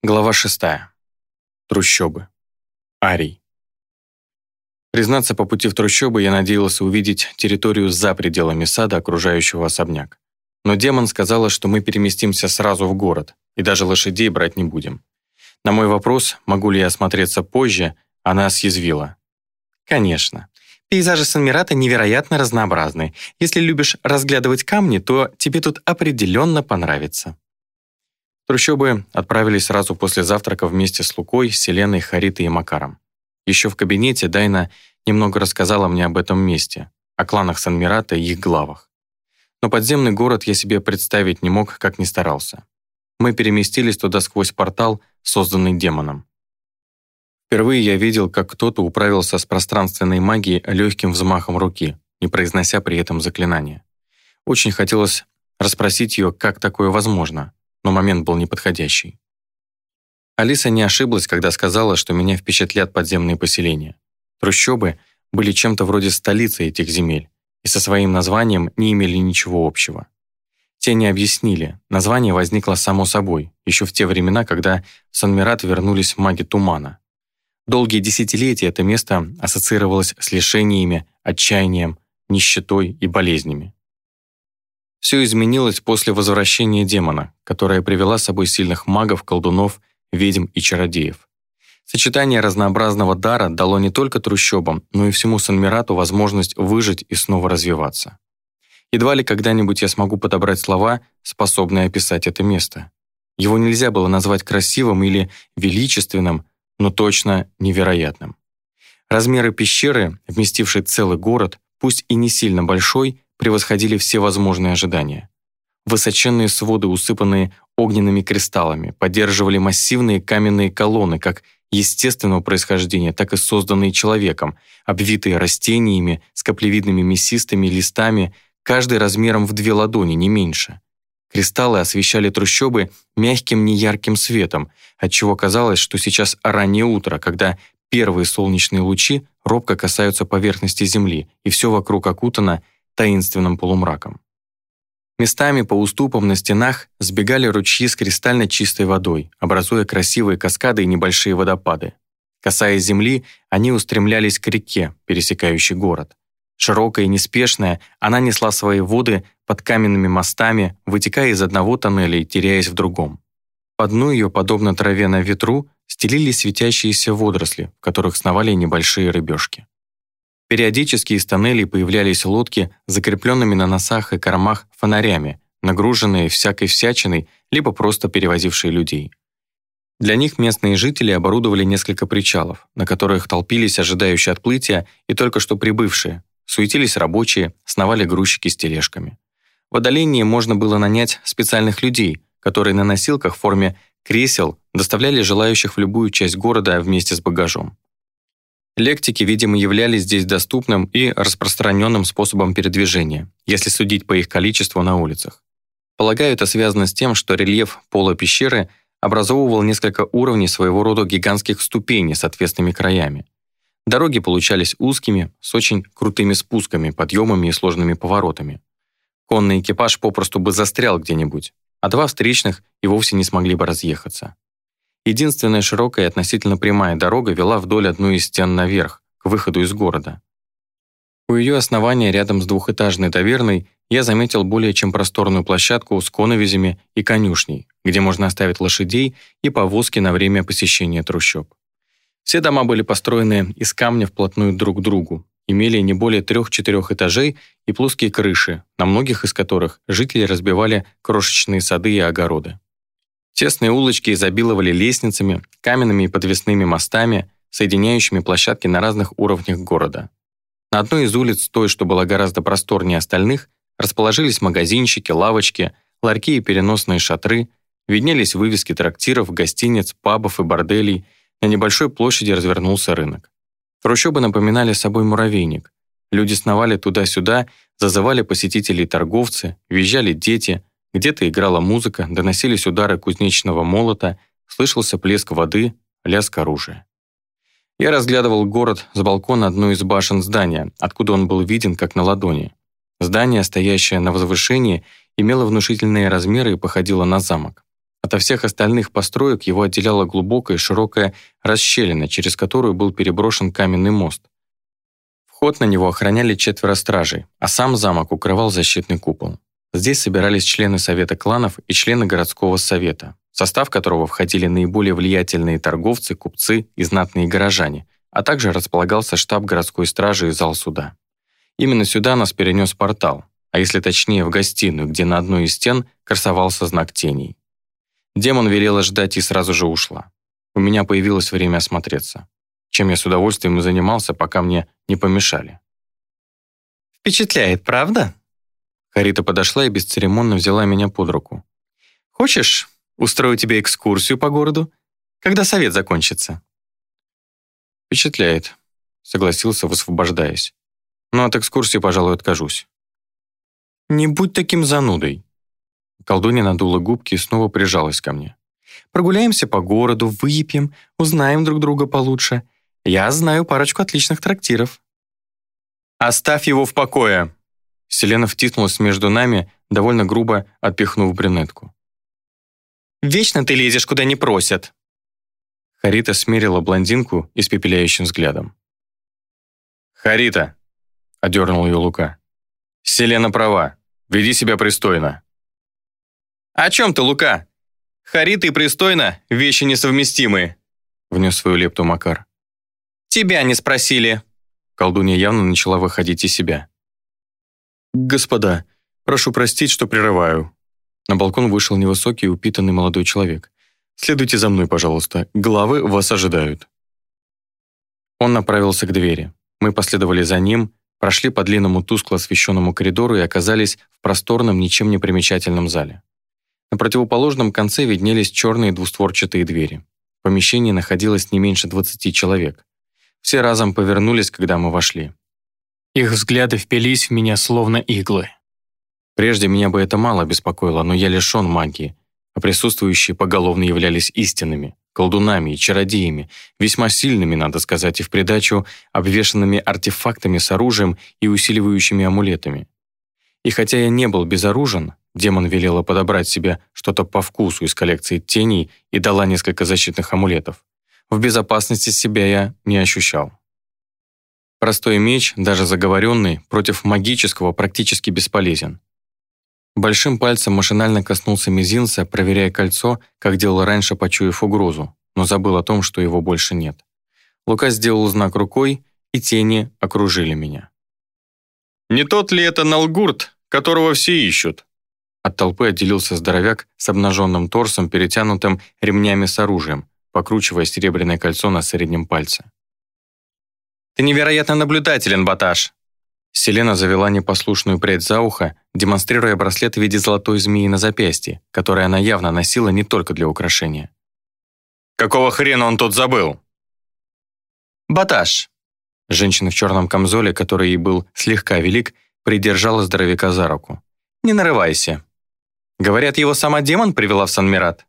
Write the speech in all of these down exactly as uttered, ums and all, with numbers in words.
Глава шестая. Трущобы. Арий. Признаться, по пути в трущобы я надеялся увидеть территорию за пределами сада, окружающего особняк. Но демон сказала, что мы переместимся сразу в город, и даже лошадей брать не будем. На мой вопрос, могу ли я осмотреться позже, она съязвила. «Конечно. Пейзажи Сан-Мирата невероятно разнообразны. Если любишь разглядывать камни, то тебе тут определенно понравится». В трущобы отправились сразу после завтрака вместе с Лукой, Селеной, Харитой и Макаром. Еще в кабинете Дайна немного рассказала мне об этом месте, о кланах Сан-Мирата и их главах. Но подземный город я себе представить не мог, как ни старался. Мы переместились туда сквозь портал, созданный демоном. Впервые я видел, как кто-то управился с пространственной магией легким взмахом руки, не произнося при этом заклинания. Очень хотелось расспросить ее, как такое возможно, но момент был неподходящий. Алиса не ошиблась, когда сказала, что меня впечатлят подземные поселения. Трущобы были чем-то вроде столицы этих земель и со своим названием не имели ничего общего. Те не объяснили, название возникло само собой, еще в те времена, когда в Сан-Мират вернулись маги тумана. Долгие десятилетия это место ассоциировалось с лишениями, отчаянием, нищетой и болезнями. Все изменилось после возвращения демона, которая привела с собой сильных магов, колдунов, ведьм и чародеев. Сочетание разнообразного дара дало не только трущобам, но и всему Сан-Мирату возможность выжить и снова развиваться. Едва ли когда-нибудь я смогу подобрать слова, способные описать это место. Его нельзя было назвать красивым или величественным, но точно невероятным. Размеры пещеры, вместившей целый город, пусть и не сильно большой, превосходили все возможные ожидания. Высоченные своды, усыпанные огненными кристаллами, поддерживали массивные каменные колонны как естественного происхождения, так и созданные человеком, обвитые растениями с каплевидными мясистыми листами, каждый размером в две ладони, не меньше. Кристаллы освещали трущобы мягким неярким светом, отчего казалось, что сейчас раннее утро, когда первые солнечные лучи робко касаются поверхности земли, и все вокруг окутано таинственным полумраком. Местами по уступам на стенах сбегали ручьи с кристально чистой водой, образуя красивые каскады и небольшие водопады. Касаясь земли, они устремлялись к реке, пересекающей город. Широкая и неспешная, она несла свои воды под каменными мостами, вытекая из одного тоннеля и теряясь в другом. По дну ее, подобно траве на ветру, стелились светящиеся водоросли, в которых сновали небольшие рыбешки. Периодически из тоннелей появлялись лодки с закрепленными на носах и кормах фонарями, нагруженные всякой всячиной, либо просто перевозившие людей. Для них местные жители оборудовали несколько причалов, на которых толпились ожидающие отплытия и только что прибывшие. Суетились рабочие, сновали грузчики с тележками. В отдалении можно было нанять специальных людей, которые на носилках в форме кресел доставляли желающих в любую часть города вместе с багажом. Лектики, видимо, являлись здесь доступным и распространенным способом передвижения, если судить по их количеству на улицах. Полагаю, это связано с тем, что рельеф пола пещеры образовывал несколько уровней своего рода гигантских ступеней с отвесными краями. Дороги получались узкими, с очень крутыми спусками, подъемами и сложными поворотами. Конный экипаж попросту бы застрял где-нибудь, а два встречных и вовсе не смогли бы разъехаться. Единственная широкая и относительно прямая дорога вела вдоль одной из стен наверх, к выходу из города. У ее основания, рядом с двухэтажной таверной, я заметил более чем просторную площадку с коновизями и конюшней, где можно оставить лошадей и повозки на время посещения трущоб. Все дома были построены из камня вплотную друг к другу, имели не более трех-четырех этажей и плоские крыши, на многих из которых жители разбивали крошечные сады и огороды. Тесные улочки изобиловали лестницами, каменными и подвесными мостами, соединяющими площадки на разных уровнях города. На одной из улиц, той, что была гораздо просторнее остальных, расположились магазинчики, лавочки, ларьки и переносные шатры, виднелись вывески трактиров, гостиниц, пабов и борделей, на небольшой площади развернулся рынок. Трущобы напоминали собой муравейник. Люди сновали туда-сюда, зазывали посетителей торговцы, визжали дети, где-то играла музыка, доносились удары кузнечного молота, слышался плеск воды, лязг оружия. Я разглядывал город с балкона одной из башен здания, откуда он был виден как на ладони. Здание, стоящее на возвышении, имело внушительные размеры и походило на замок. Ото всех остальных построек его отделяла глубокая широкая расщелина, через которую был переброшен каменный мост. Вход на него охраняли четверо стражей, а сам замок укрывал защитный купол. Здесь собирались члены Совета кланов и члены городского совета, в состав которого входили наиболее влиятельные торговцы, купцы и знатные горожане, а также располагался штаб городской стражи и зал суда. Именно сюда нас перенес портал, а если точнее в гостиную, где на одной из стен красовался знак теней. Демон велела ждать и сразу же ушла. У меня появилось время осмотреться, чем я с удовольствием и занимался, пока мне не помешали. «Впечатляет, правда?» Харита подошла и бесцеремонно взяла меня под руку. «Хочешь, устрою тебе экскурсию по городу, когда совет закончится?» «Впечатляет», — согласился, высвобождаясь. «Но от экскурсии, пожалуй, откажусь». «Не будь таким занудой». Колдунья надула губки и снова прижалась ко мне. «Прогуляемся по городу, выпьем, узнаем друг друга получше. Я знаю парочку отличных трактиров». «Оставь его в покое!» Селена втиснулась между нами, довольно грубо отпихнув брюнетку. «Вечно ты лезешь, куда не просят!» Харита смерила блондинку испепеляющим взглядом. «Харита!» — одернул ее Лука. «Селена права. Веди себя пристойно». «О чем ты, Лука? Харита и пристойно — вещи несовместимые», — внес свою лепту Макар. «Тебя не спросили». Колдунья явно начала выходить из себя. «Господа, прошу простить, что прерываю». На балкон вышел невысокий, упитанный молодой человек. «Следуйте за мной, пожалуйста. Главы вас ожидают». Он направился к двери. Мы последовали за ним, прошли по длинному тускло освещенному коридору и оказались в просторном, ничем не примечательном зале. На противоположном конце виднелись черные двустворчатые двери. В помещении находилось не меньше двадцати человек. Все разом повернулись, когда мы вошли. Их взгляды впились в меня словно иглы. Прежде меня бы это мало беспокоило, но я лишен магии, а присутствующие поголовно являлись истинными, колдунами и чародеями, весьма сильными, надо сказать, и в придачу обвешанными артефактами с оружием и усиливающими амулетами. И хотя я не был безоружен, демон велела подобрать себе что-то по вкусу из коллекции теней и дала несколько защитных амулетов. В безопасности себя я не ощущал. Простой меч, даже заговоренный, против магического практически бесполезен. Большим пальцем машинально коснулся мизинца, проверяя кольцо, как делал раньше, почуяв угрозу, но забыл о том, что его больше нет. Лука сделал знак рукой, и тени окружили меня. «Не тот ли это Налгурт, которого все ищут?» От толпы отделился здоровяк с обнаженным торсом, перетянутым ремнями с оружием, покручивая серебряное кольцо на среднем пальце. «Ты невероятно наблюдателен, Баташ!» Селена завела непослушную прядь за ухо, демонстрируя браслет в виде золотой змеи на запястье, который она явно носила не только для украшения. «Какого хрена он тут забыл?» «Баташ!» Женщина в черном камзоле, который ей был слегка велик, придержала здоровяка за руку. «Не нарывайся. Говорят, его сама демон привела в Санмират».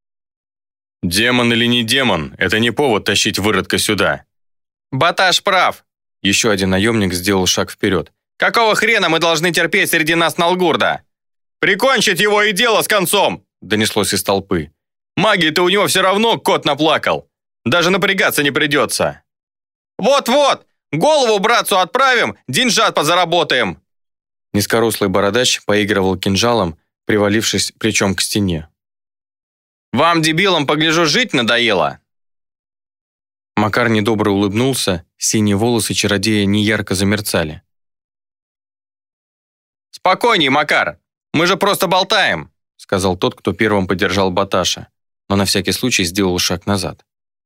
«Демон или не демон, это не повод тащить выродка сюда». «Баташ прав!» Еще один наемник сделал шаг вперед. «Какого хрена мы должны терпеть среди нас Налгурда?» «Прикончить его и дело с концом!» донеслось из толпы. «Магии-то у него все равно кот наплакал. Даже напрягаться не придется». «Вот-вот! Голову братцу отправим, деньжат позаработаем!» Низкорослый бородач поигрывал кинжалом, привалившись плечом к стене. «Вам, дебилам, погляжу, жить надоело!» Макар недобро улыбнулся, синие волосы чародея неярко замерцали. «Спокойней, Макар, мы же просто болтаем», сказал тот, кто первым поддержал Баташа, но на всякий случай сделал шаг назад.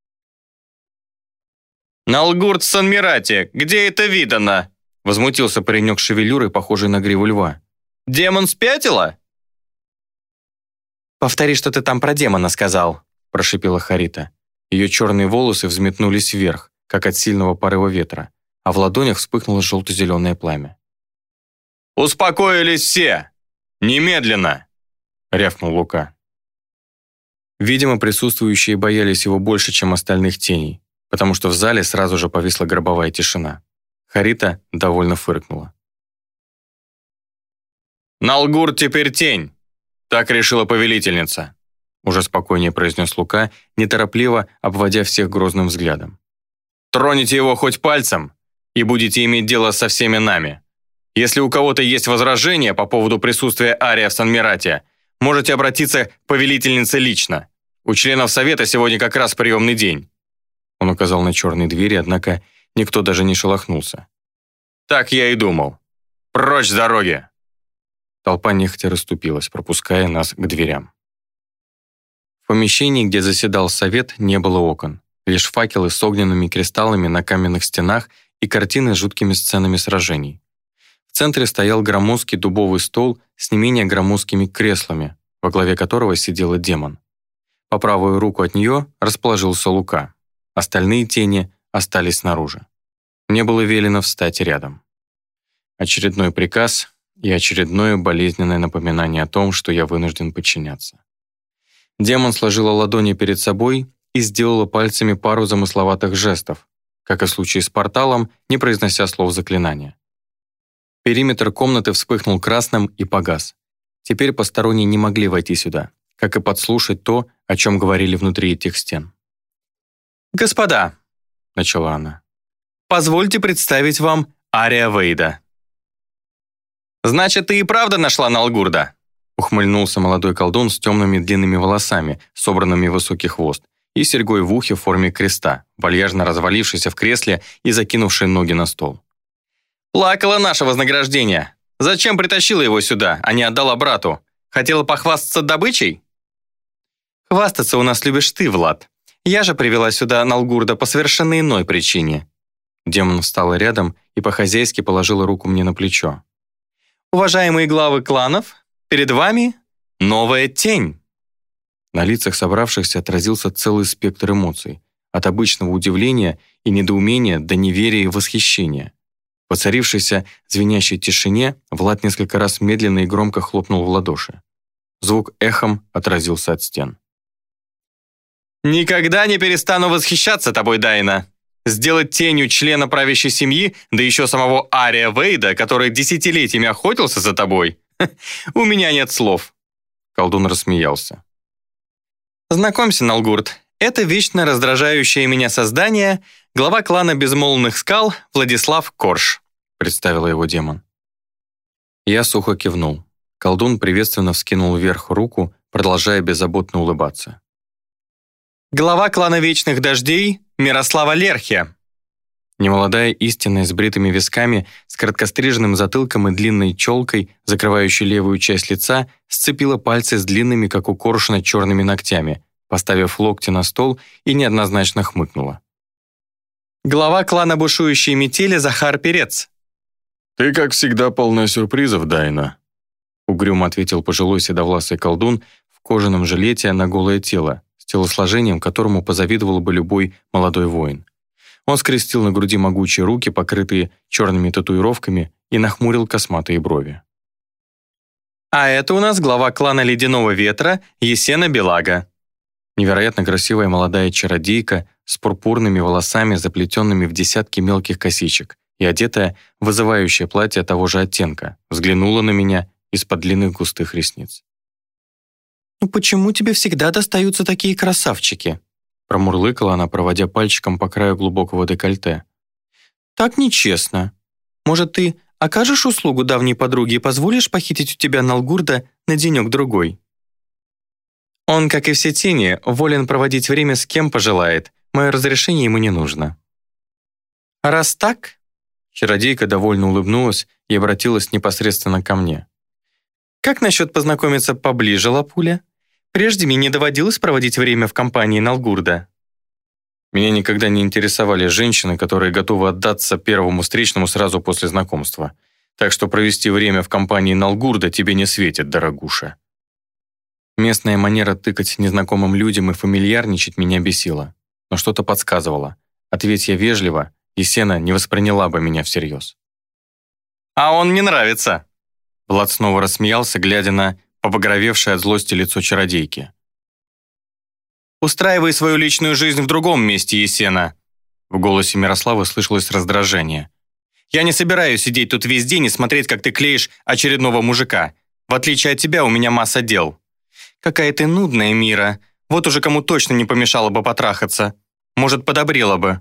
«Налгурт в Санмирате, где это видано?» возмутился паренек с шевелюрой, похожей на гриву льва. «Демон спятила?» «Повтори, что ты там про демона сказал», прошипела Харита. Ее черные волосы взметнулись вверх, как от сильного порыва ветра, а в ладонях вспыхнуло желто-зеленое пламя. «Успокоились все! Немедленно!» — рявкнул Лука. Видимо, присутствующие боялись его больше, чем остальных теней, потому что в зале сразу же повисла гробовая тишина. Харита довольно фыркнула. «Налгурт теперь тень!» — так решила повелительница. уже спокойнее произнес Лука, неторопливо обводя всех грозным взглядом. «Троните его хоть пальцем, и будете иметь дело со всеми нами. Если у кого-то есть возражения по поводу присутствия Ария в Санмирате, можете обратиться к повелительнице лично. У членов совета сегодня как раз приемный день». Он указал на черные двери, однако никто даже не шелохнулся. «Так я и думал. Прочь с дороги!» Толпа нехотя расступилась, пропуская нас к дверям. В помещении, где заседал совет, не было окон. Лишь факелы с огненными кристаллами на каменных стенах и картины с жуткими сценами сражений. В центре стоял громоздкий дубовый стол с не менее громоздкими креслами, во главе которого сидела демон. По правую руку от нее расположился Лука. Остальные тени остались снаружи. Мне было велено встать рядом. Очередной приказ и очередное болезненное напоминание о том, что я вынужден подчиняться. Демон сложила ладони перед собой и сделала пальцами пару замысловатых жестов, как и в случае с порталом, не произнося слов заклинания. Периметр комнаты вспыхнул красным и погас. Теперь посторонние не могли войти сюда, как и подслушать то, о чем говорили внутри этих стен. «Господа», — начала она, — «позвольте представить вам Ария Вейда». «Значит, ты и правда нашла Налгурда?» Ухмыльнулся молодой колдун с темными длинными волосами, собранными в высокий хвост, и серьгой в ухе в форме креста, вальяжно развалившийся в кресле и закинувший ноги на стол. «Плакала наше вознаграждение. Зачем притащила его сюда, а не отдала брату? Хотела похвастаться добычей?» «Хвастаться у нас любишь ты, Влад. Я же привела сюда Налгурда по совершенно иной причине». Демон встала рядом и по-хозяйски положила руку мне на плечо. «Уважаемые главы кланов, перед вами новая тень». На лицах собравшихся отразился целый спектр эмоций, от обычного удивления и недоумения до неверия и восхищения. В воцарившейся звенящей тишине Влад несколько раз медленно и громко хлопнул в ладоши. Звук эхом отразился от стен. «Никогда не перестану восхищаться тобой, Дайна. Сделать тенью члена правящей семьи, да еще самого Ария Вейда, который десятилетиями охотился за тобой. У меня нет слов». Колдун рассмеялся. «Знакомься, Налгурд, это вечно раздражающее меня создание, глава клана Безмолвных Скал Владислав Корж», представила его демон. Я сухо кивнул. Колдун приветственно вскинул вверх руку, продолжая беззаботно улыбаться. «Глава клана Вечных Дождей Мирослава Лерхия». Немолодая истинная с бритыми висками, с короткостриженным затылком и длинной челкой, закрывающей левую часть лица, сцепила пальцы с длинными, как у коршуна, черными ногтями, поставив локти на стол и неоднозначно хмыкнула. «Глава клана Бушующей Метели Захар Перец». «Ты, как всегда, полна сюрпризов, Дайна», угрюмо ответил пожилой седовласый колдун в кожаном жилете на голое тело, с телосложением, которому позавидовал бы любой молодой воин. Он скрестил на груди могучие руки, покрытые черными татуировками, и нахмурил косматые брови. «А это у нас глава клана Ледяного Ветра Есена Белага». Невероятно красивая молодая чародейка с пурпурными волосами, заплетенными в десятки мелких косичек, и одетая в вызывающее платье того же оттенка, взглянула на меня из-под длинных густых ресниц. «Ну почему тебе всегда достаются такие красавчики?» Промурлыкала она, проводя пальчиком по краю глубокого декольте. «Так нечестно. Может, ты окажешь услугу давней подруге и позволишь похитить у тебя Налгурда на денек-другой? Он, как и все тени, волен проводить время с кем пожелает. Мое разрешение ему не нужно». «Раз так...» Чародейка довольно улыбнулась и обратилась непосредственно ко мне. «Как насчет познакомиться поближе, Лапуля? Прежде мне не доводилось проводить время в компании Налгурда». Меня никогда не интересовали женщины, которые готовы отдаться первому встречному сразу после знакомства. Так что провести время в компании Налгурда тебе не светит, дорогуша. Местная манера тыкать незнакомым людям и фамильярничать меня бесила. Но что-то подсказывало. Ответь я вежливо, Есена не восприняла бы меня всерьез. «А он мне нравится!» Влад снова рассмеялся, глядя на побагровевшее от злости лицо чародейки. «Устраивай свою личную жизнь в другом месте, Есена!» В голосе Мирославы слышалось раздражение. «Я не собираюсь сидеть тут весь день и смотреть, как ты клеишь очередного мужика. В отличие от тебя, у меня масса дел. «Какая ты нудная, Мира. Вот уже кому точно не помешало бы потрахаться. Может, подобрела бы».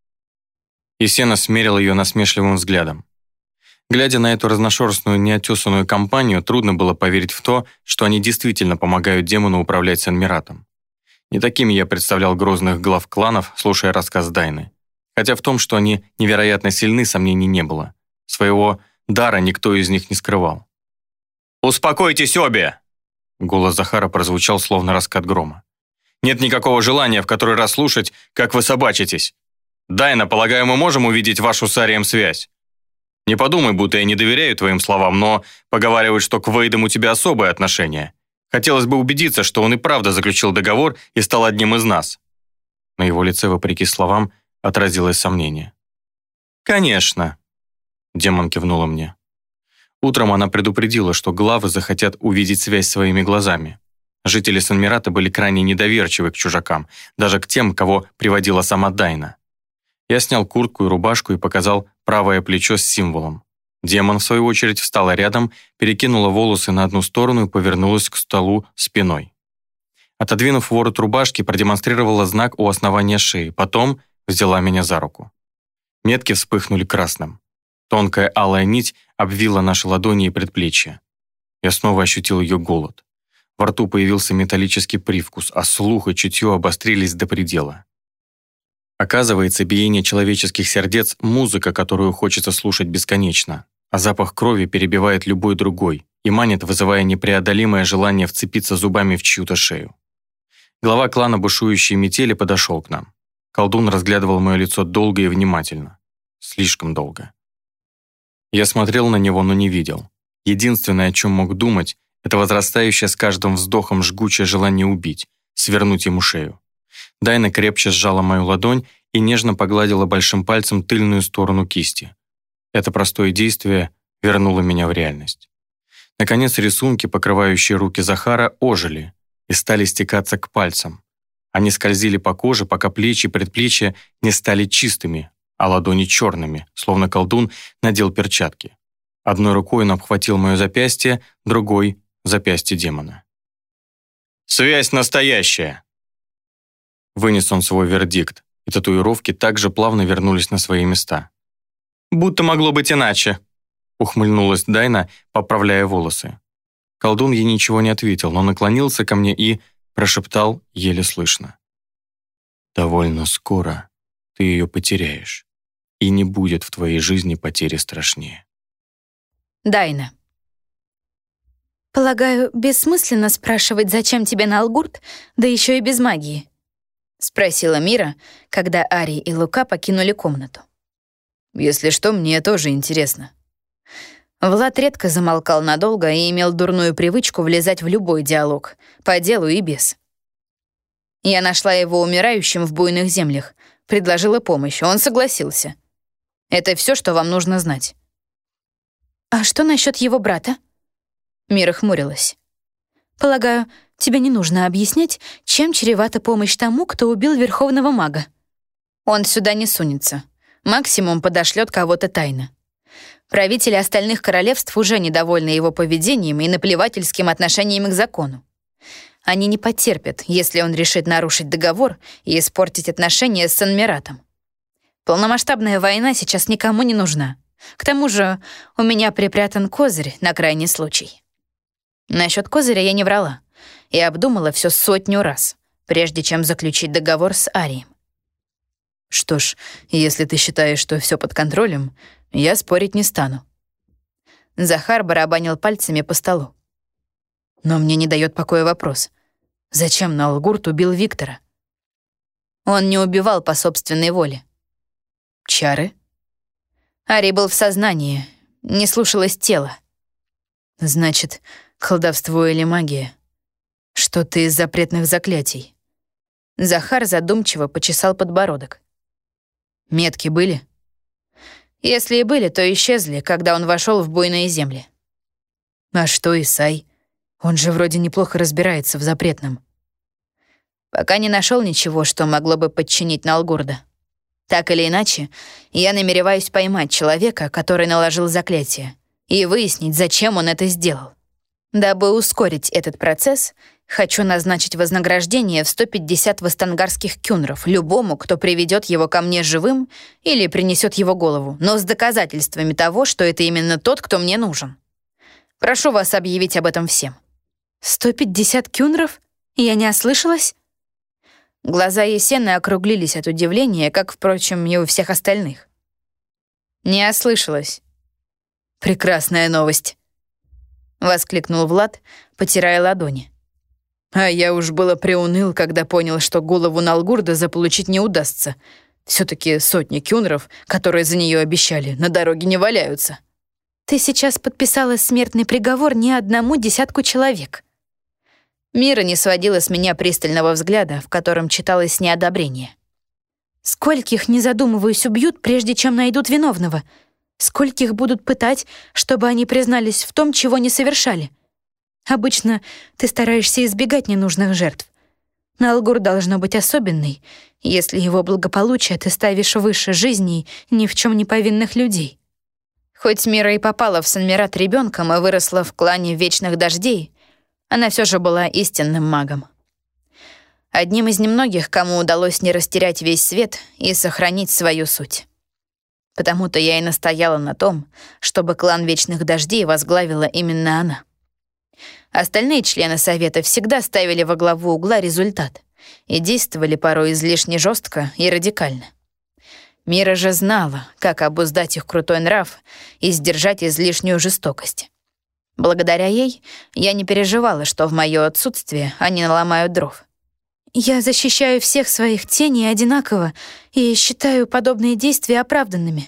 Есена смерил ее насмешливым взглядом. Глядя на эту разношерстную, неотесанную компанию, трудно было поверить в то, что они действительно помогают демону управлять Сен-Миратом. Не такими я представлял грозных глав кланов, слушая рассказ Дайны. Хотя в том, что они невероятно сильны, сомнений не было. Своего дара никто из них не скрывал. «Успокойтесь обе!» Голос Захара прозвучал, словно раскат грома. «Нет никакого желания в который раз слушать, как вы собачитесь. Дайна, полагаю, мы можем увидеть вашу с Арием связь. Не подумай, будто я не доверяю твоим словам, но поговаривают, что к Вейдам у тебя особое отношение. Хотелось бы убедиться, что он и правда заключил договор и стал одним из нас». На его лице, вопреки словам, отразилось сомнение. «Конечно», — демон кивнула мне. Утром она предупредила, что главы захотят увидеть связь своими глазами. Жители Сен-Мирата были крайне недоверчивы к чужакам, даже к тем, кого приводила сама Дайна. Я снял куртку и рубашку и показал правое плечо с символом. Демон, в свою очередь, встала рядом, перекинула волосы на одну сторону и повернулась к столу спиной. Отодвинув ворот рубашки, продемонстрировала знак у основания шеи, потом взяла меня за руку. Метки вспыхнули красным. Тонкая алая нить обвила наши ладони и предплечья. Я снова ощутил ее голод. Во рту появился металлический привкус, а слух и чутье обострились до предела. Оказывается, биение человеческих сердец — музыка, которую хочется слушать бесконечно, а запах крови перебивает любой другой и манит, вызывая непреодолимое желание вцепиться зубами в чью-то шею. Глава клана бушующей метели подошел к нам. Колдун разглядывал мое лицо долго и внимательно. Слишком долго. Я смотрел на него, но не видел. Единственное, о чем мог думать, это возрастающее с каждым вздохом жгучее желание убить, свернуть ему шею. Дайна крепче сжала мою ладонь и нежно погладила большим пальцем тыльную сторону кисти. Это простое действие вернуло меня в реальность. Наконец рисунки, покрывающие руки Захара, ожили и стали стекаться к пальцам. Они скользили по коже, пока плечи и предплечья не стали чистыми, а ладони черными, словно колдун надел перчатки. Одной рукой он обхватил мое запястье, другой — запястье демона. «Связь настоящая!» Вынес он свой вердикт, и татуировки также плавно вернулись на свои места. «Будто могло быть иначе», — ухмыльнулась Дайна, поправляя волосы. Колдун ей ничего не ответил, но наклонился ко мне и прошептал еле слышно. «Довольно скоро ты ее потеряешь, и не будет в твоей жизни потери страшнее». Дайна. «Полагаю, бессмысленно спрашивать, зачем тебе Налгурт, да еще и без магии?» — спросила Мира, когда Ари и Лука покинули комнату. «Если что, мне тоже интересно». Влад редко замолкал надолго и имел дурную привычку влезать в любой диалог, по делу и без. Я нашла его умирающим в буйных землях, предложила помощь, он согласился. Это все, что вам нужно знать. «А что насчет его брата?» Мира хмурилась. «Полагаю, тебе не нужно объяснять, чем чревата помощь тому, кто убил верховного мага. Он сюда не сунется. Максимум подошлет кого-то тайно. Правители остальных королевств уже недовольны его поведением и наплевательским отношением к закону. Они не потерпят, если он решит нарушить договор и испортить отношения с Сен-Миратом. Полномасштабная война сейчас никому не нужна. К тому же у меня припрятан козырь на крайний случай». Насчет козыря я не врала и обдумала все сотню раз, прежде чем заключить договор с Арием. «Что ж, если ты считаешь, что все под контролем, я спорить не стану». Захар барабанил пальцами по столу. «Но мне не дает покоя вопрос. Зачем Налгурт убил Виктора?» «Он не убивал по собственной воле». «Чары?» Арий был в сознании, не слушалось тело. «Значит, колдовство или магия? Что-то из запретных заклятий?» Захар задумчиво почесал подбородок. «Метки были?» «Если и были, то исчезли, когда он вошел в буйные земли». «А что Исай? Он же вроде неплохо разбирается в запретном». «Пока не нашел ничего, что могло бы подчинить Налгурда. Так или иначе, я намереваюсь поймать человека, который наложил заклятие, и выяснить, зачем он это сделал. Дабы ускорить этот процесс, Хочу назначить вознаграждение в сто пятьдесят вастангарских кюнров любому, кто приведет его ко мне живым или принесет его голову, но с доказательствами того, что это именно тот, кто мне нужен. Прошу вас объявить об этом всем». «Сто пятьдесят кюнров? Я не ослышалась?» Глаза Есены округлились от удивления, как, впрочем, и у всех остальных. «Не ослышалась». «Прекрасная новость», — воскликнул Влад, потирая ладони. «А я уж было приуныл, когда понял, что голову Налгурда заполучить не удастся. Все-таки сотни кюнров, которые за нее обещали, на дороге не валяются». «Ты сейчас подписала смертный приговор не одному десятку человек». Мира не сводила с меня пристального взгляда, в котором читалось неодобрение. «Скольких, не задумываясь, убьют, прежде чем найдут виновного? Скольких будут пытать, чтобы они признались в том, чего не совершали? Обычно ты стараешься избегать ненужных жертв. Налгур должно быть особенный, если его благополучие ты ставишь выше жизней ни в чем не повинных людей». Хоть Мира и попала в Санмират ребенком и выросла в клане Вечных Дождей, она все же была истинным магом. Одним из немногих, кому удалось не растерять весь свет и сохранить свою суть. Потому-то я и настояла на том, чтобы клан Вечных Дождей возглавила именно она. Остальные члены Совета всегда ставили во главу угла результат и действовали порой излишне жестко и радикально. Мира же знала, как обуздать их крутой нрав и сдержать излишнюю жестокость. Благодаря ей я не переживала, что в моё отсутствие они наломают дров. «Я защищаю всех своих теней одинаково и считаю подобные действия оправданными».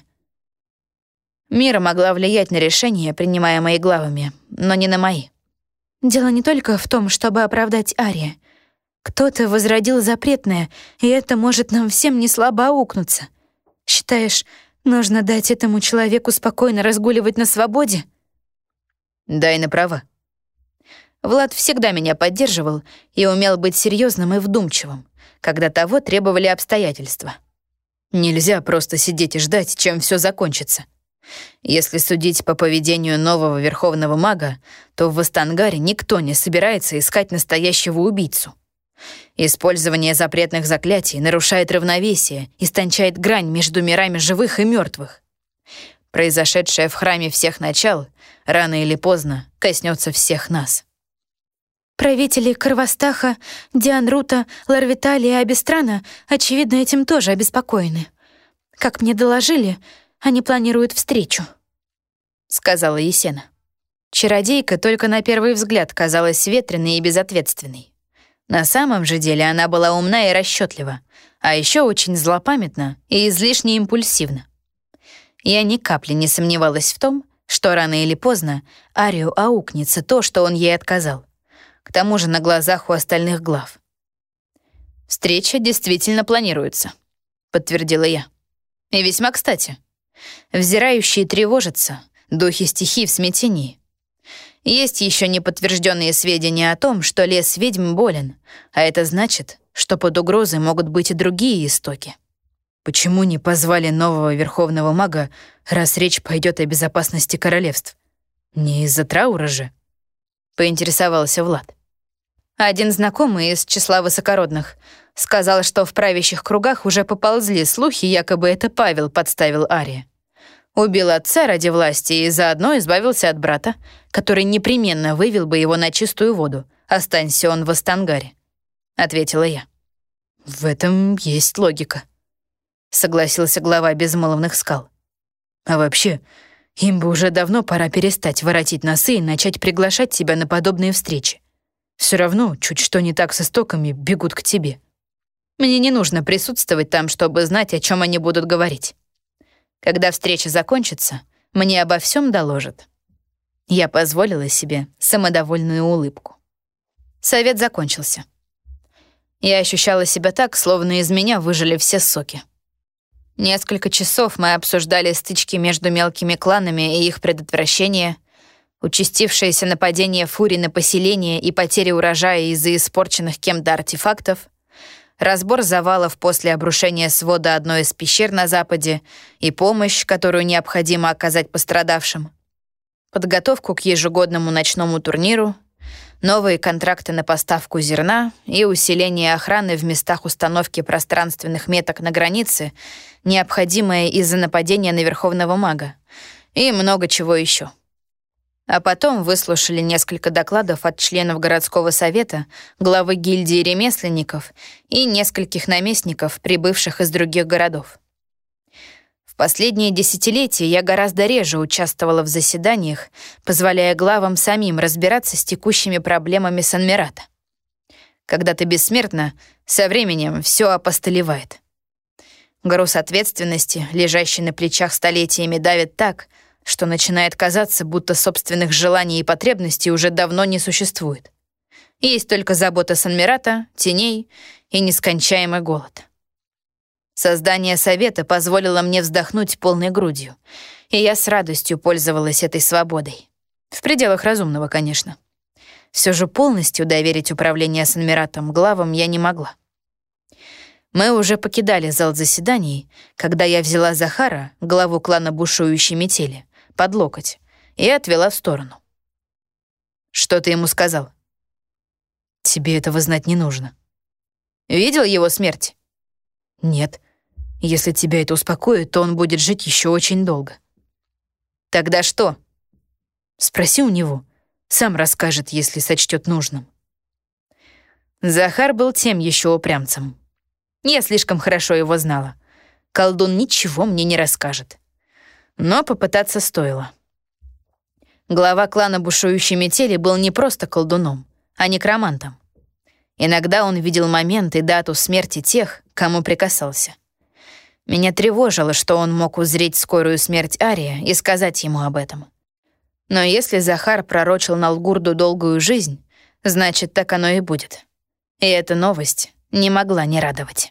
Мира могла влиять на решения, принимаемые главами, но не на мои. «Дело не только в том, чтобы оправдать Ария. Кто-то возродил запретное, и это может нам всем неслабо аукнуться. Считаешь, нужно дать этому человеку спокойно разгуливать на свободе?» «Дай на права». Влад всегда меня поддерживал и умел быть серьезным и вдумчивым, когда того требовали обстоятельства. Нельзя просто сидеть и ждать, чем все закончится. Если судить по поведению нового верховного мага, то в Вастангаре никто не собирается искать настоящего убийцу. Использование запретных заклятий нарушает равновесие, истончает грань между мирами живых и мертвых. Произошедшее в храме всех начал рано или поздно коснется всех нас. Правители Карвастаха, Дианрута, Ларвиталия и Абистрана, очевидно, этим тоже обеспокоены. Как мне доложили, они планируют встречу», — сказала Есена. Чародейка только на первый взгляд казалась ветреной и безответственной. На самом же деле она была умна и расчетлива, а еще очень злопамятна и излишне импульсивна. Я ни капли не сомневалась в том, что рано или поздно Арию аукнется то, что он ей отказал. К тому же на глазах у остальных глав. «Встреча действительно планируется», — подтвердила я. «И весьма кстати. Взирающие тревожатся, духи стихий в смятении. Есть еще неподтвержденные сведения о том, что лес ведьм болен, а это значит, что под угрозой могут быть и другие истоки. Почему не позвали нового верховного мага, раз речь пойдет о безопасности королевств? Не из-за траура же?» — поинтересовался Влад. Один знакомый из числа высокородных сказал, что в правящих кругах уже поползли слухи, якобы это Павел подставил Ария. Убил отца ради власти и заодно избавился от брата, который непременно вывел бы его на чистую воду, останься он в Вастангаре, — ответила я. «В этом есть логика», — согласился глава безмолвных скал. «А вообще, им бы уже давно пора перестать воротить носы и начать приглашать тебя на подобные встречи. Все равно, чуть что не так с истоками, бегут к тебе. Мне не нужно присутствовать там, чтобы знать, о чем они будут говорить. Когда встреча закончится, мне обо всем доложат». Я позволила себе самодовольную улыбку. Совет закончился. Я ощущала себя так, словно из меня выжали все соки. Несколько часов мы обсуждали стычки между мелкими кланами и их предотвращение, участившееся нападение фурий на поселение и потери урожая из-за испорченных кем-то артефактов, разбор завалов после обрушения свода одной из пещер на западе и помощь, которую необходимо оказать пострадавшим, подготовку к ежегодному ночному турниру, новые контракты на поставку зерна и усиление охраны в местах установки пространственных меток на границе, необходимое из-за нападения на Верховного Мага, и много чего еще. А потом выслушали несколько докладов от членов городского совета, главы гильдии ремесленников и нескольких наместников, прибывших из других городов. В последние десятилетия я гораздо реже участвовала в заседаниях, позволяя главам самим разбираться с текущими проблемами Санмирата. Когда ты бессмертна, со временем все опостылевает. Груз ответственности, лежащий на плечах столетиями, давит так, что начинает казаться, будто собственных желаний и потребностей уже давно не существует. Есть только забота Санмирата, теней и нескончаемый голод. Создание совета позволило мне вздохнуть полной грудью, и я с радостью пользовалась этой свободой. В пределах разумного, конечно. Все же полностью доверить управление Санмиратом главам я не могла. Мы уже покидали зал заседаний, когда я взяла Захара, главу клана бушующей метели, под локоть и отвела в сторону. «Что ты ему сказал?» «Тебе этого знать не нужно». «Видел его смерть?» «Нет. Если тебя это успокоит, то он будет жить еще очень долго». «Тогда что?» «Спроси у него. Сам расскажет, если сочтет нужным». Захар был тем еще упрямцем. Я слишком хорошо его знала. Колдун ничего мне не расскажет. Но попытаться стоило. Глава клана бушующей метели был не просто колдуном, а некромантом. Иногда он видел момент и дату смерти тех, кому прикасался. Меня тревожило, что он мог узреть скорую смерть Ария и сказать ему об этом. Но если Захар пророчил Налгурду долгую жизнь, значит, так оно и будет. И эта новость не могла не радовать.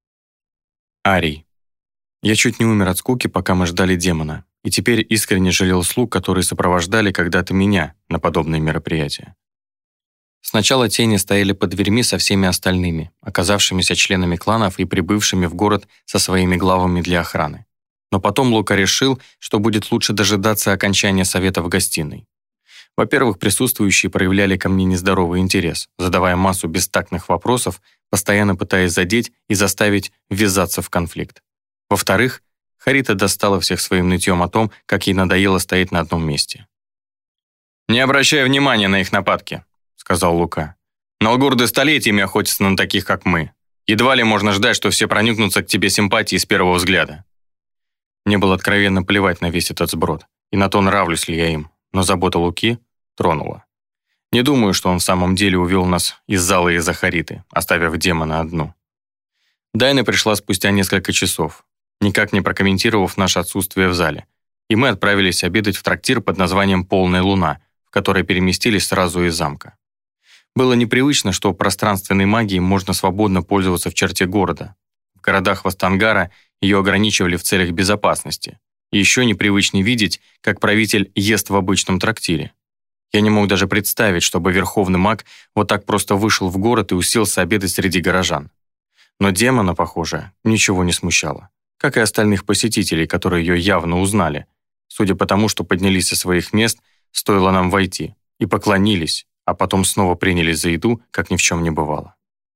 Арий. Я чуть не умер от скуки, пока мы ждали демона, и теперь искренне жалел слуг, которые сопровождали когда-то меня на подобные мероприятия. Сначала тени стояли под дверьми со всеми остальными, оказавшимися членами кланов и прибывшими в город со своими главами для охраны. Но потом Лука решил, что будет лучше дожидаться окончания совета в гостиной. Во-первых, присутствующие проявляли ко мне нездоровый интерес, задавая массу бестактных вопросов, постоянно пытаясь задеть и заставить ввязаться в конфликт. Во-вторых, Харита достала всех своим нытьем о том, как ей надоело стоять на одном месте. «Не обращай внимания на их нападки», — сказал Лука. «Налгурды столетиями охотятся на таких, как мы. Едва ли можно ждать, что все проникнутся к тебе симпатией с первого взгляда». Мне было откровенно плевать на весь этот сброд, и на то, нравлюсь ли я им, но забота Луки тронула. Не думаю, что он в самом деле увел нас из зала из-за Хариты, оставив демона одну. Дайна пришла спустя несколько часов, никак не прокомментировав наше отсутствие в зале, и мы отправились обедать в трактир под названием «Полная луна», в который переместились сразу из замка. Было непривычно, что пространственной магией можно свободно пользоваться в черте города. В городах Вастангара ее ограничивали в целях безопасности. И еще непривычнее видеть, как правитель ест в обычном трактире. Я не мог даже представить, чтобы верховный маг вот так просто вышел в город и уселся обедать среди горожан. Но демона, похоже, ничего не смущало. Как и остальных посетителей, которые ее явно узнали, судя по тому, что поднялись со своих мест, стоило нам войти, и поклонились, а потом снова принялись за еду, как ни в чем не бывало.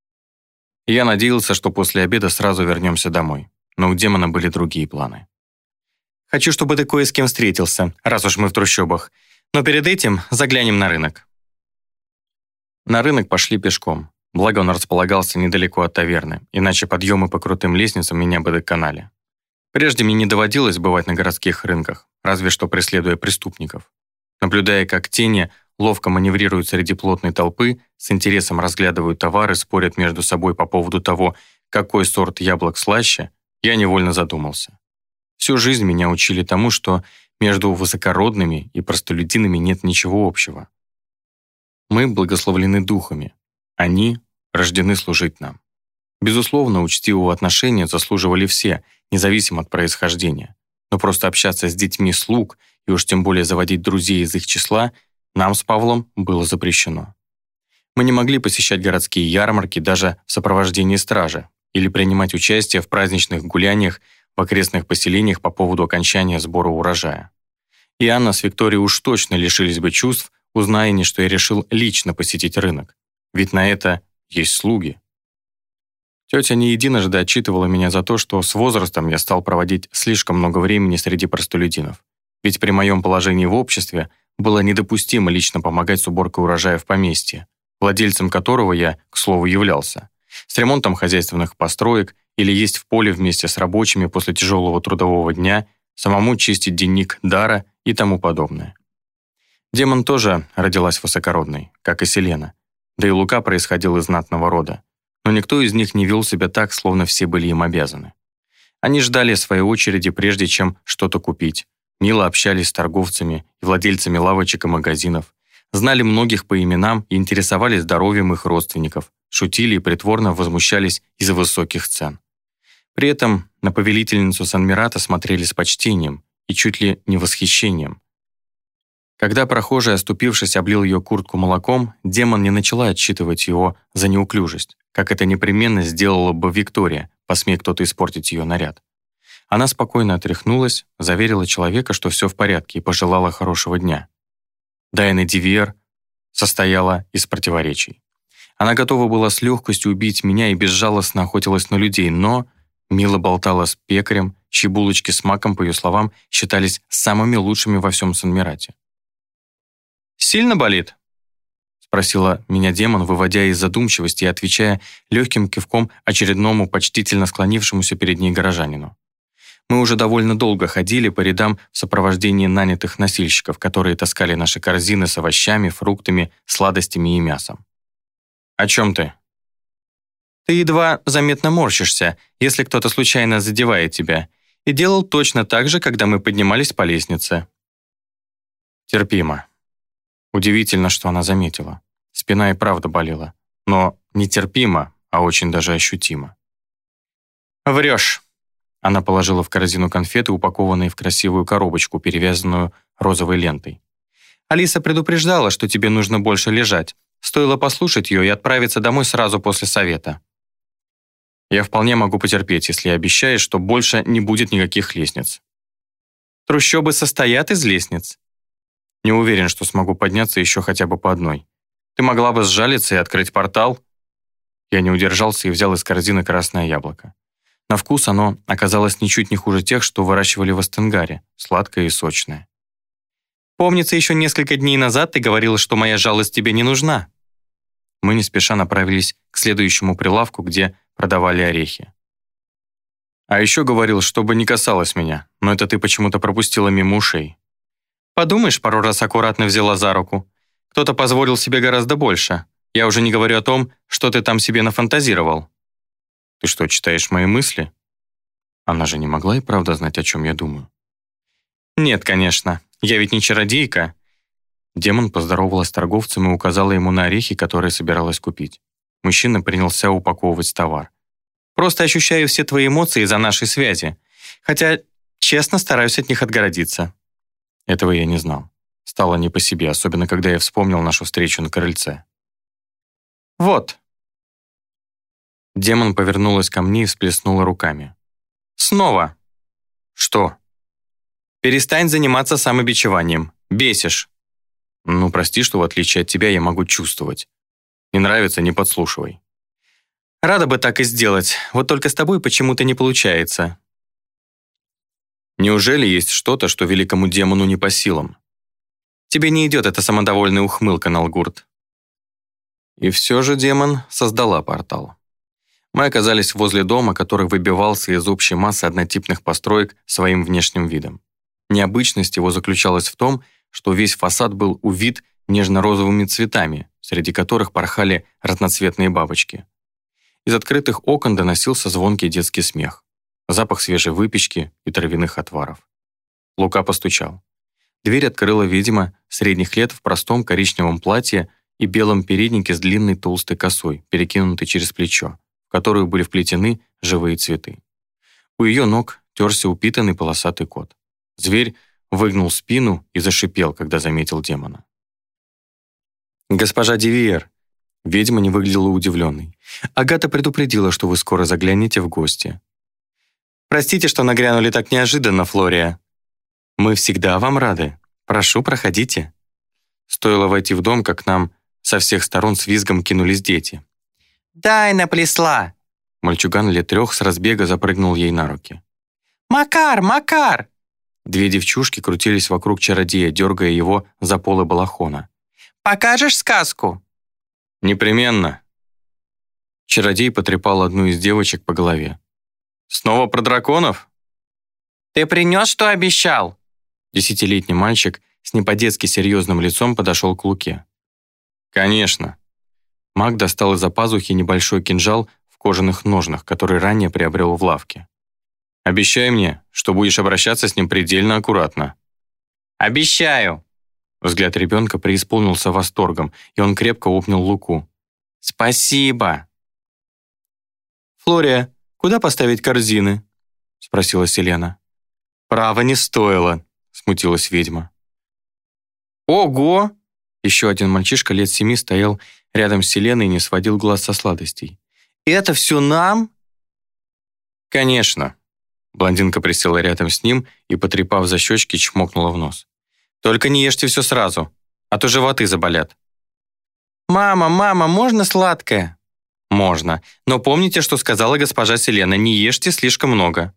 Я надеялся, что после обеда сразу вернемся домой, но у демона были другие планы. «Хочу, чтобы ты кое с кем встретился, раз уж мы в трущобах, но перед этим заглянем на рынок». На рынок пошли пешком, благо он располагался недалеко от таверны, иначе подъемы по крутым лестницам меня бы доконали. Прежде мне не доводилось бывать на городских рынках, разве что преследуя преступников. Наблюдая, как тени ловко маневрируют среди плотной толпы, с интересом разглядывают товары, спорят между собой по поводу того, какой сорт яблок слаще, я невольно задумался. Всю жизнь меня учили тому, что между высокородными и простолюдинами нет ничего общего. Мы благословлены духами, они рождены служить нам. Безусловно, учтивого отношения заслуживали все, независимо от происхождения, но просто общаться с детьми слуг и уж тем более заводить друзей из их числа нам с Павлом было запрещено. Мы не могли посещать городские ярмарки даже в сопровождении стражи или принимать участие в праздничных гуляниях в окрестных поселениях по поводу окончания сбора урожая. И Анна с Викторией уж точно лишились бы чувств, узная не, что я решил лично посетить рынок. Ведь на это есть слуги. Тетя не единожды отчитывала меня за то, что с возрастом я стал проводить слишком много времени среди простолюдинов. Ведь при моем положении в обществе было недопустимо лично помогать с уборкой урожая в поместье, владельцем которого я, к слову, являлся, с ремонтом хозяйственных построек или есть в поле вместе с рабочими после тяжелого трудового дня, самому чистить денник дара и тому подобное. Демон тоже родилась высокородной, как и Селена, да и Лука происходил из знатного рода, но никто из них не вел себя так, словно все были им обязаны. Они ждали своей очереди, прежде чем что-то купить, мило общались с торговцами и владельцами лавочек и магазинов, знали многих по именам и интересовались здоровьем их родственников, шутили и притворно возмущались из-за высоких цен. При этом на повелительницу Санмирата смотрели с почтением и чуть ли не восхищением. Когда прохожий, оступившись, облил ее куртку молоком, демон не начала отчитывать его за неуклюжесть, как это непременно сделала бы Виктория, посмей кто-то испортить ее наряд. Она спокойно отряхнулась, заверила человека, что все в порядке, и пожелала хорошего дня. Дайна Дивиер состояла из противоречий. Она готова была с легкостью убить меня и безжалостно охотилась на людей, но мило болтала с пекарем, чьи булочки с маком, по ее словам, считались самыми лучшими во всем Санмирате. «Сильно болит?» — спросила меня демон, выводя из задумчивости и отвечая легким кивком очередному почтительно склонившемуся перед ней горожанину. Мы уже довольно долго ходили по рядам в сопровождении нанятых носильщиков, которые таскали наши корзины с овощами, фруктами, сладостями и мясом. «О чем ты?» «Ты едва заметно морщишься, если кто-то случайно задевает тебя, и делал точно так же, когда мы поднимались по лестнице». «Терпимо». Удивительно, что она заметила. Спина и правда болела. Но не терпимо, а очень даже ощутимо. «Врешь». Она положила в корзину конфеты, упакованные в красивую коробочку, перевязанную розовой лентой. «Алиса предупреждала, что тебе нужно больше лежать. Стоило послушать ее и отправиться домой сразу после совета». «Я вполне могу потерпеть, если обещаешь, что больше не будет никаких лестниц». «Трущобы состоят из лестниц?» «Не уверен, что смогу подняться еще хотя бы по одной. Ты могла бы сжалиться и открыть портал?» Я не удержался и взял из корзины красное яблоко. На вкус оно оказалось ничуть не хуже тех, что выращивали в Астенгаре, сладкое и сочное. «Помнится, еще несколько дней назад ты говорила, что моя жалость тебе не нужна». Мы не спеша направились к следующему прилавку, где продавали орехи. «А еще говорил, чтобы не касалось меня, но это ты почему-то пропустила мимо ушей». «Подумаешь, пару раз аккуратно взяла за руку. Кто-то позволил себе гораздо больше. Я уже не говорю о том, что ты там себе нафантазировал». «Ты что, читаешь мои мысли?» Она же не могла и правда знать, о чем я думаю. «Нет, конечно. Я ведь не чародейка». Демон поздоровалась с торговцем и указала ему на орехи, которые собиралась купить. Мужчина принялся упаковывать товар. «Просто ощущаю все твои эмоции из-за нашей связи. Хотя, честно, стараюсь от них отгородиться». Этого я не знал. Стало не по себе, особенно когда я вспомнил нашу встречу на крыльце. «Вот». Демон повернулась ко мне и всплеснула руками. «Снова». «Что?» «Перестань заниматься самобичеванием. Бесишь». «Ну, прости, что в отличие от тебя я могу чувствовать. Не нравится — не подслушивай». «Рада бы так и сделать, вот только с тобой почему-то не получается». «Неужели есть что-то, что великому демону не по силам?» «Тебе не идет эта самодовольная ухмылка, Налгурд». И все же демон создала портал. Мы оказались возле дома, который выбивался из общей массы однотипных построек своим внешним видом. Необычность его заключалась в том, что весь фасад был увит нежно-розовыми цветами, среди которых порхали разноцветные бабочки. Из открытых окон доносился звонкий детский смех, запах свежей выпечки и травяных отваров. Лука постучал. Дверь открыла, видимо, средних лет в простом коричневом платье и белом переднике с длинной толстой косой, перекинутой через плечо, в которую были вплетены живые цветы. У ее ног терся упитанный полосатый кот. Зверь выгнул спину и зашипел, когда заметил демона. «Госпожа Дивиер», ведьма не выглядела удивленной, «Агата предупредила, что вы скоро заглянете в гости». «Простите, что нагрянули так неожиданно, Флория». «Мы всегда вам рады. Прошу, проходите». Стоило войти в дом, как к нам со всех сторон с визгом кинулись дети. «Дайна плесла!» Мальчуган лет трех с разбега запрыгнул ей на руки. «Макар! Макар!» Две девчушки крутились вокруг чародея, дергая его за полы балахона. «Покажешь сказку?» «Непременно». Чародей потрепал одну из девочек по голове. «Снова про драконов?» «Ты принес, что обещал?» Десятилетний мальчик с не по-детски серьезным лицом подошел к Луке. «Конечно». Маг достал из-за пазухи небольшой кинжал в кожаных ножнах, который ранее приобрел в лавке. «Обещай мне, что будешь обращаться с ним предельно аккуратно». «Обещаю». Взгляд ребенка преисполнился восторгом, и он крепко обнял Луку. «Спасибо». «Флория, куда поставить корзины?» — спросила Селена. «Право не стоило», — смутилась ведьма. «Ого!» Еще один мальчишка лет семи стоял рядом с Селеной и не сводил глаз со сладостей. «Это все нам?» «Конечно». Блондинка присела рядом с ним и, потрепав за щечки, чмокнула в нос. «Только не ешьте все сразу, а то животы заболят». «Мама, мама, можно сладкое?» «Можно, но помните, что сказала госпожа Селена, не ешьте слишком много».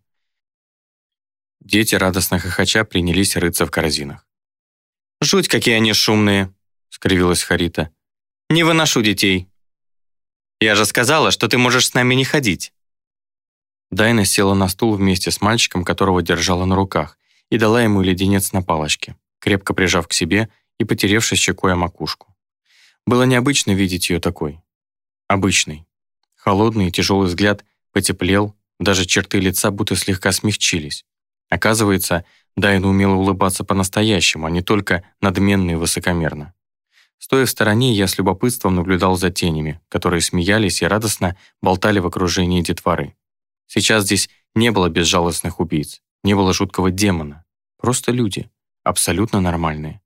Дети, радостно хохоча, принялись рыться в корзинах. «Жуть, какие они шумные!» — скривилась Харита. «Не выношу детей». «Я же сказала, что ты можешь с нами не ходить». Дайна села на стул вместе с мальчиком, которого держала на руках, и дала ему леденец на палочке, крепко прижав к себе и потеревшись щекой о макушку. Было необычно видеть ее такой. Обычный. Холодный и тяжелый взгляд потеплел, даже черты лица будто слегка смягчились. Оказывается, Дайна умела улыбаться по-настоящему, а не только надменно и высокомерно. Стоя в стороне, я с любопытством наблюдал за тенями, которые смеялись и радостно болтали в окружении детворы. Сейчас здесь не было безжалостных убийц, не было жуткого демона. Просто люди, абсолютно нормальные.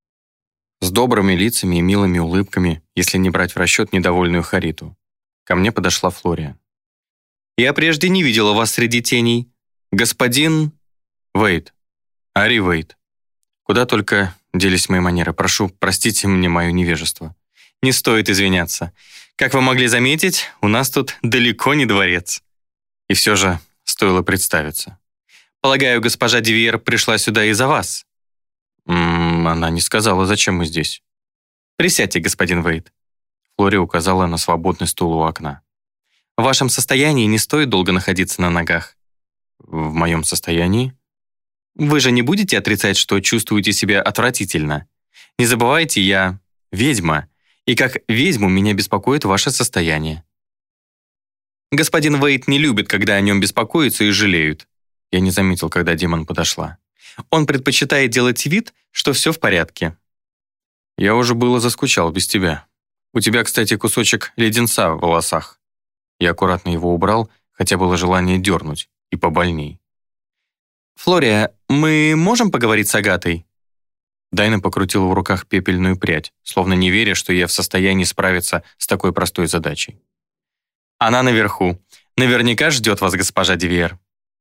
С добрыми лицами и милыми улыбками, если не брать в расчет недовольную Хариту. Ко мне подошла Флория. «Я прежде не видела вас среди теней. Господин...» «Вейт. Ари Вейт. Куда только делись мои манеры. Прошу, простите мне мое невежество». «Не стоит извиняться. Как вы могли заметить, у нас тут далеко не дворец». И все же стоило представиться. «Полагаю, госпожа Дивьер пришла сюда из-за вас?» М-м, она не сказала, зачем мы здесь. «Присядьте, господин Вейт». Флория указала на свободный стул у окна. «В вашем состоянии не стоит долго находиться на ногах». «В моем состоянии?» «Вы же не будете отрицать, что чувствуете себя отвратительно? Не забывайте, я ведьма, и как ведьму меня беспокоит ваше состояние». «Господин Вейт не любит, когда о нем беспокоятся и жалеют». Я не заметил, когда демон подошла. «Он предпочитает делать вид, что все в порядке». «Я уже было заскучал без тебя. У тебя, кстати, кусочек леденца в волосах». Я аккуратно его убрал, хотя было желание дернуть, и побольней. «Флория, мы можем поговорить с Агатой?» Дайна покрутила в руках пепельную прядь, словно не веря, что я в состоянии справиться с такой простой задачей. «Она наверху. Наверняка ждет вас госпожа Дивьер».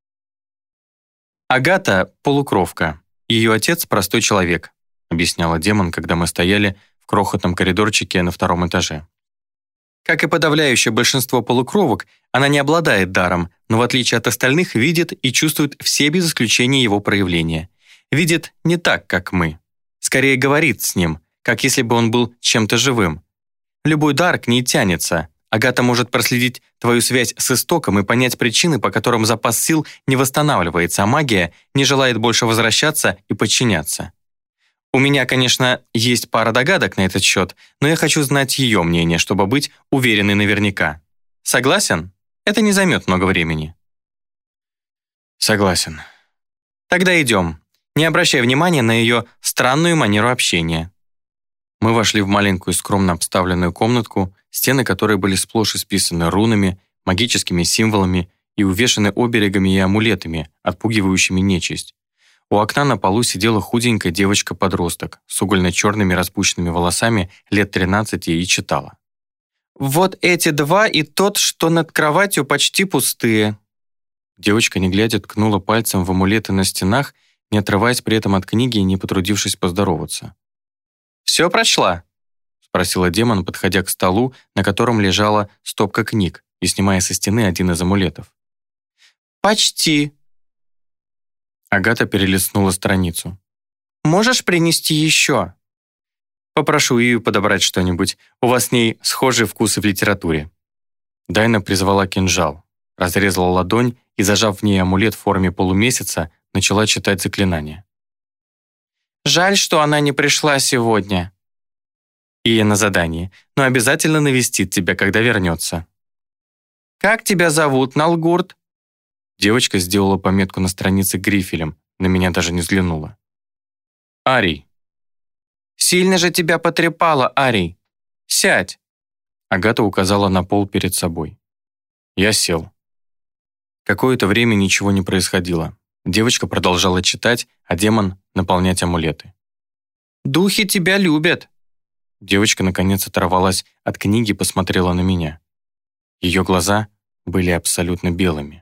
«Агата — полукровка. Ее отец — простой человек», — объясняла демон, когда мы стояли в крохотном коридорчике на втором этаже. «Как и подавляющее большинство полукровок, она не обладает даром, но в отличие от остальных видит и чувствует все без исключения его проявления. Видит не так, как мы. Скорее говорит с ним, как если бы он был чем-то живым. Любой дар к ней тянется. Агата может проследить твою связь с истоком и понять причины, по которым запас сил не восстанавливается, а магия не желает больше возвращаться и подчиняться. У меня, конечно, есть пара догадок на этот счет, но я хочу знать ее мнение, чтобы быть уверенной наверняка. Согласен? Это не займет много времени». «Согласен». «Тогда идем. Не обращай внимания на ее странную манеру общения». Мы вошли в маленькую скромно обставленную комнатку, стены которой были сплошь исписаны рунами, магическими символами и увешаны оберегами и амулетами, отпугивающими нечисть. У окна на полу сидела худенькая девочка-подросток с угольно-черными распущенными волосами лет тринадцати и читала. «Вот эти два и тот, что над кроватью, почти пустые». Девочка, не глядя, ткнула пальцем в амулеты на стенах, не отрываясь при этом от книги и не потрудившись поздороваться. «Все прочла?» — спросила демон, подходя к столу, на котором лежала стопка книг, и снимая со стены один из амулетов. «Почти». Агата перелистнула страницу. «Можешь принести еще?» «Попрошу ее подобрать что-нибудь. У вас с ней схожие вкусы в литературе». Дайна призвала кинжал, разрезала ладонь и, зажав в ней амулет в форме полумесяца, начала читать заклинание. «Жаль, что она не пришла сегодня». «И я на задании, но обязательно навестит тебя, когда вернется». «Как тебя зовут, Налгурд?» Девочка сделала пометку на странице грифелем, на меня даже не взглянула. «Арий». «Сильно же тебя потрепало, Арий. Сядь». Агата указала на пол перед собой. Я сел. Какое-то время ничего не происходило. Девочка продолжала читать, а демон — наполнять амулеты. «Духи тебя любят». Девочка наконец оторвалась от книги и посмотрела на меня. Ее глаза были абсолютно белыми.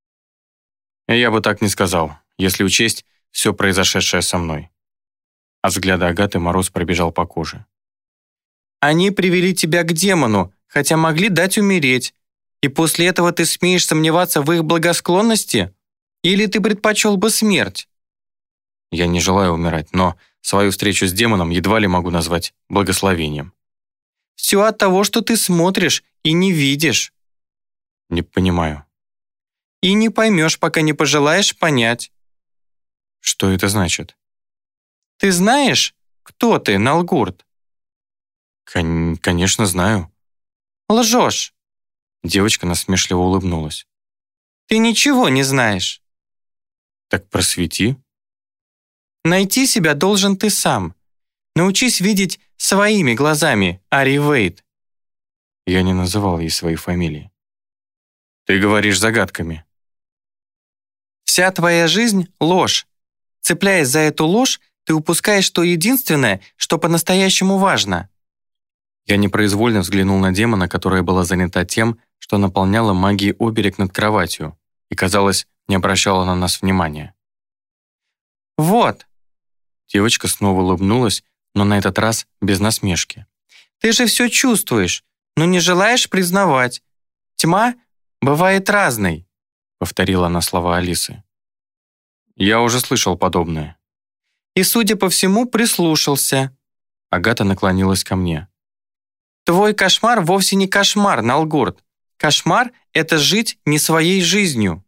Я бы так не сказал, если учесть все произошедшее со мной. От взгляда Агаты мороз пробежал по коже. «Они привели тебя к демону, хотя могли дать умереть. И после этого ты смеешь сомневаться в их благосклонности? Или ты предпочел бы смерть?» Я не желаю умирать, но свою встречу с демоном едва ли могу назвать благословением. «Все от того, что ты смотришь и не видишь». Не понимаю. «И не поймешь, пока не пожелаешь понять». Что это значит? «Ты знаешь, кто ты, Налгурд?» Кон- конечно, знаю. «Лжешь». Девочка насмешливо улыбнулась. «Ты ничего не знаешь». Так просвети. «Найти себя должен ты сам. Научись видеть своими глазами, Арий Вейд». Я не называл ей своей фамилии. Ты говоришь загадками. Вся твоя жизнь — ложь. Цепляясь за эту ложь, ты упускаешь то единственное, что по-настоящему важно. Я непроизвольно взглянул на демона, которая была занята тем, что наполняла магией оберег над кроватью и, казалось, не обращала на нас внимания. «Вот». Девочка снова улыбнулась, но на этот раз без насмешки. «Ты же все чувствуешь, но не желаешь признавать. Тьма бывает разной», — повторила она слова Алисы. Я уже слышал подобное. «И, судя по всему, прислушался». Агата наклонилась ко мне. «Твой кошмар вовсе не кошмар, Налгурд. Кошмар — это жить не своей жизнью».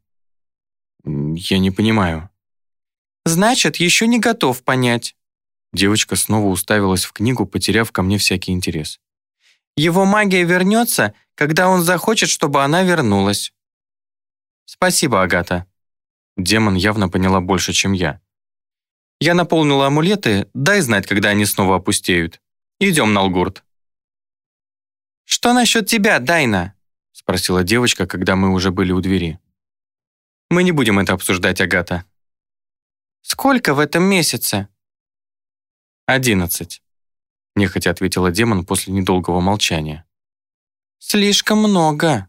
Я не понимаю. «Значит, еще не готов понять». Девочка снова уставилась в книгу, потеряв ко мне всякий интерес. «Его магия вернется, когда он захочет, чтобы она вернулась». «Спасибо, Агата». Демон явно поняла больше, чем я. «Я наполнила амулеты, дай знать, когда они снова опустеют. Идем, Налгурд». «Что насчет тебя, Дайна?» — спросила девочка, когда мы уже были у двери. «Мы не будем это обсуждать, Агата». «Сколько в этом месяце?» «Одиннадцать», — нехотя ответила демон после недолгого молчания. «Слишком много».